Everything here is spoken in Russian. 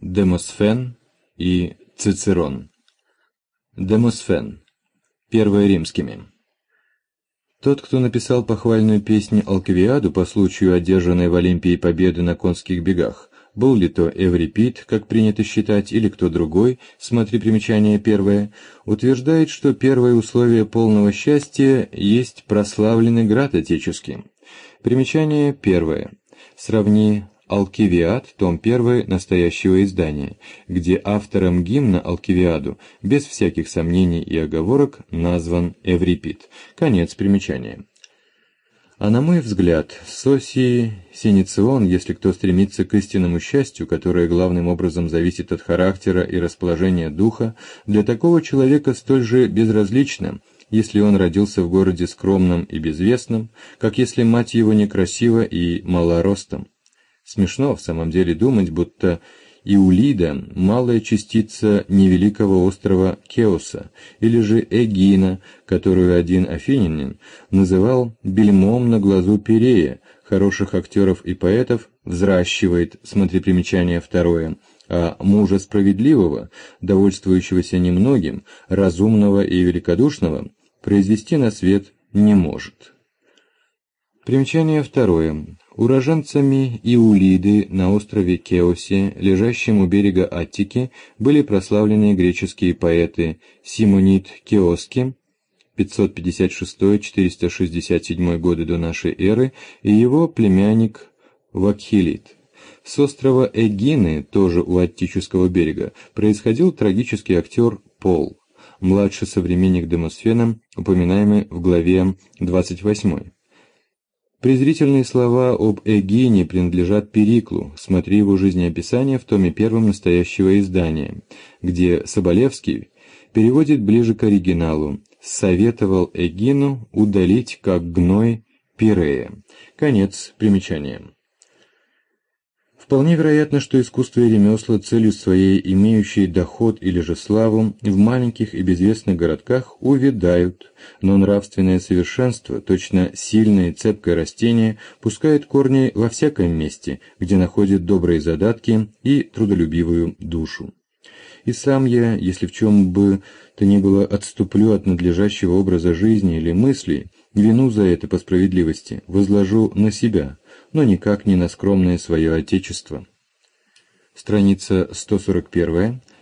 Демосфен и Цицерон. Демосфен. Первое римскими. Тот, кто написал похвальную песнь Алкивиаду по случаю одержанной в Олимпии победы на конских бегах, был ли то Эврипид, как принято считать, или кто другой, смотри примечание первое, утверждает, что первое условие полного счастья есть прославленный град отеческий. Примечание первое. Сравни Алкивиад, том 1 настоящего издания, где автором гимна Алкивиаду, без всяких сомнений и оговорок, назван Эврипид. Конец примечания. А на мой взгляд, Соссий Синицион, если кто стремится к истинному счастью, которое главным образом зависит от характера и расположения духа, для такого человека столь же безразлично, если он родился в городе скромном и безвестном, как если мать его некрасива и мала ростом. Смешно в самом деле думать, будто Иулида – малая частица невеликого острова Кеоса, или же Эгина, которую один афинянин называл бельмом на глазу Пирея, хороших актеров и поэтов взращивает, смотри примечание второе, а мужа справедливого, довольствующегося немногим, разумного и великодушного, произвести на свет не может. Примечание второе. Уроженцами Иулиды на острове Кеосе, лежащем у берега Аттики, были прославленные греческие поэты Симонид Кеоский, 556-467 годы до нашей эры, и его племянник Вакхилид. С острова Эгины, тоже у Аттического берега, происходил трагический актер Пол, младший современник Демосфена, упоминаемый в главе 28. Презрительные слова об Эгине принадлежат Периклу, смотри его жизнеописание в томе 1 настоящего издания, где Соболевский переводит ближе к оригиналу «советовал Эгину удалить как гной Пирея». Конец примечания. Вполне вероятно, что искусство и ремесла, целью своей имеющие доход или же славу, в маленьких и безвестных городках увядают, но нравственное совершенство, точно сильное и цепкое растение, пускает корни во всяком месте, где находит добрые задатки и трудолюбивую душу. И сам я, если в чем бы то ни было отступлю от надлежащего образа жизни или мыслей, вину за это по справедливости возложу на себя, но никак не на скромное свое отечество. Страница 141,